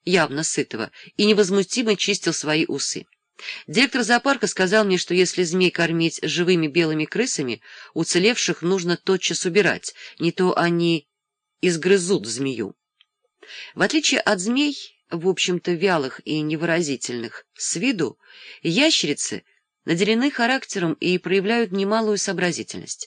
явно сытого, и невозмутимо чистил свои усы. Директор зоопарка сказал мне, что если змей кормить живыми белыми крысами, уцелевших нужно тотчас убирать, не то они изгрызут змею. В отличие от змей, в общем-то вялых и невыразительных с виду, ящерицы наделены характером и проявляют немалую сообразительность.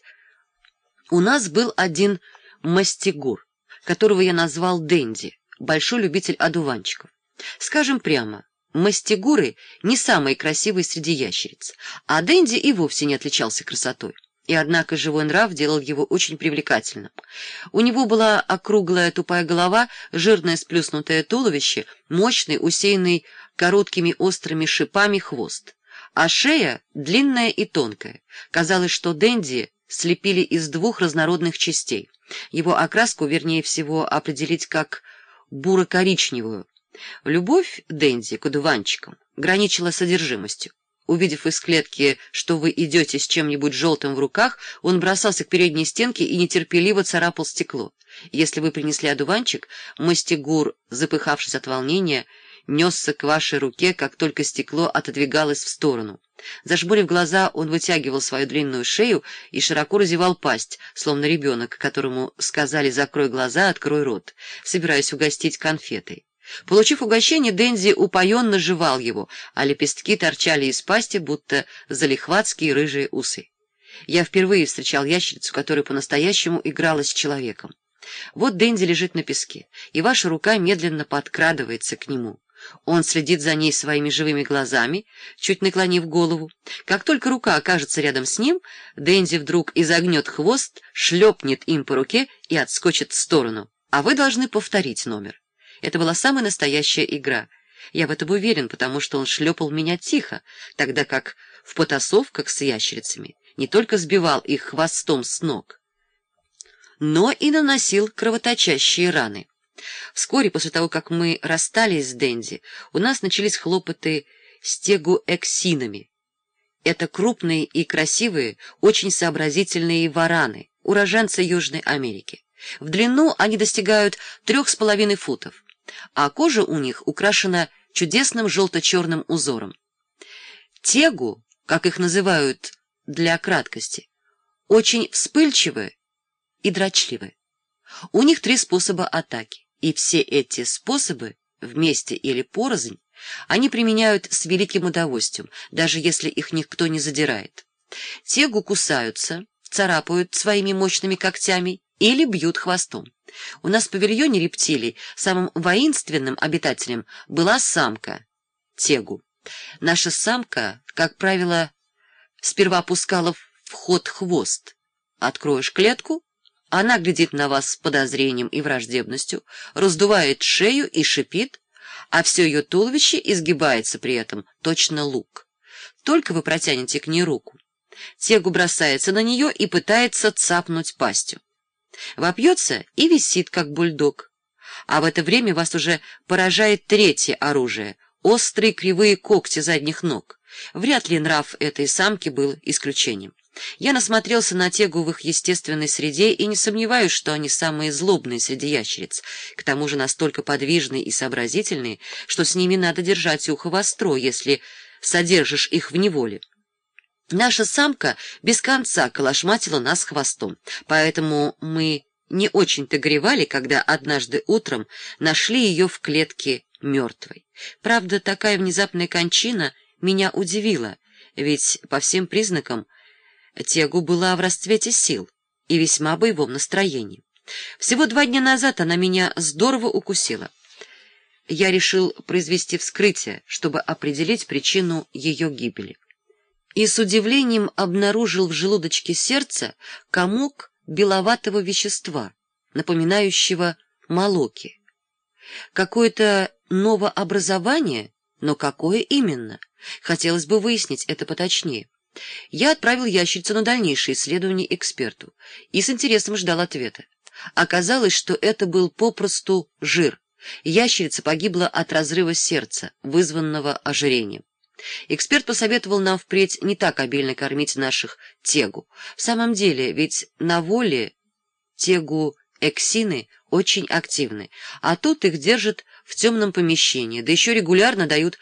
У нас был один мастигур, которого я назвал Дэнди, большой любитель одуванчиков. Скажем прямо, мастигуры не самые красивые среди ящериц, а Дэнди и вовсе не отличался красотой. И однако живой нрав делал его очень привлекательным. У него была округлая тупая голова, жирное сплюснутое туловище, мощный, усеянный короткими острыми шипами хвост, а шея длинная и тонкая. Казалось, что Дэнди слепили из двух разнородных частей. Его окраску, вернее всего, определить как буро-коричневую. Любовь Дэнди к одуванчикам граничила содержимостью. Увидев из клетки, что вы идете с чем-нибудь желтым в руках, он бросался к передней стенке и нетерпеливо царапал стекло. Если вы принесли одуванчик, мастигур, запыхавшись от волнения, несся к вашей руке, как только стекло отодвигалось в сторону. Зажмурив глаза, он вытягивал свою длинную шею и широко разевал пасть, словно ребенок, которому сказали «закрой глаза, открой рот», собираясь угостить конфетой. Получив угощение, Дэнди упоенно жевал его, а лепестки торчали из пасти, будто залихватские рыжие усы. Я впервые встречал ящерицу, которая по-настоящему играла с человеком. Вот Дэнди лежит на песке, и ваша рука медленно подкрадывается к нему. Он следит за ней своими живыми глазами, чуть наклонив голову. Как только рука окажется рядом с ним, Дэнди вдруг изогнет хвост, шлепнет им по руке и отскочит в сторону. А вы должны повторить номер. Это была самая настоящая игра. Я в этом уверен, потому что он шлепал меня тихо, тогда как в потасовках с ящерицами не только сбивал их хвостом с ног, но и наносил кровоточащие раны. Вскоре после того, как мы расстались с Дэнди, у нас начались хлопоты с тегуэксинами. Это крупные и красивые, очень сообразительные вараны, уроженцы Южной Америки. В длину они достигают 3,5 футов, а кожа у них украшена чудесным желто-черным узором. Тегу, как их называют для краткости, очень вспыльчивы и дрочливы. У них 3 способа атаки, и все эти способы, вместе или порознь, они применяют с великим удовольствием, даже если их никто не задирает. Тегу кусаются, царапают своими мощными когтями или бьют хвостом. У нас в павильоне рептилий самым воинственным обитателем была самка тегу. Наша самка, как правило, сперва пускала в ход хвост. Откроешь клетку, она глядит на вас с подозрением и враждебностью, раздувает шею и шипит, а все ее туловище изгибается при этом, точно лук. Только вы протянете к ней руку, тегу бросается на нее и пытается цапнуть пастью. Вопьется и висит, как бульдог. А в это время вас уже поражает 3-е оружие — острые кривые когти задних ног. Вряд ли нрав этой самки был исключением. Я насмотрелся на тегу в их естественной среде и не сомневаюсь, что они самые злобные среди ящериц, к тому же настолько подвижные и сообразительные, что с ними надо держать ухо востро, если содержишь их в неволе. Наша самка без конца колошматила нас хвостом, поэтому мы не очень-то горевали, когда однажды утром нашли ее в клетке мертвой. Правда, такая внезапная кончина меня удивила, ведь по всем признакам тегу была в расцвете сил и весьма боевом настроении. Всего 2 дня назад она меня здорово укусила. Я решил произвести вскрытие, чтобы определить причину ее гибели. И с удивлением обнаружил в желудочке сердца комок беловатого вещества, напоминающего молоки. Какое-то новообразование, но какое именно? Хотелось бы выяснить это поточнее. Я отправил ящерицу на дальнейшее исследование эксперту и с интересом ждал ответа. Оказалось, что это был попросту жир. Ящерица погибла от разрыва сердца, вызванного ожирением. Эксперт посоветовал нам впредь не так обильно кормить наших тегу. В самом деле, ведь на воле тегу-эксины очень активны, а тут их держат в темном помещении, да еще регулярно дают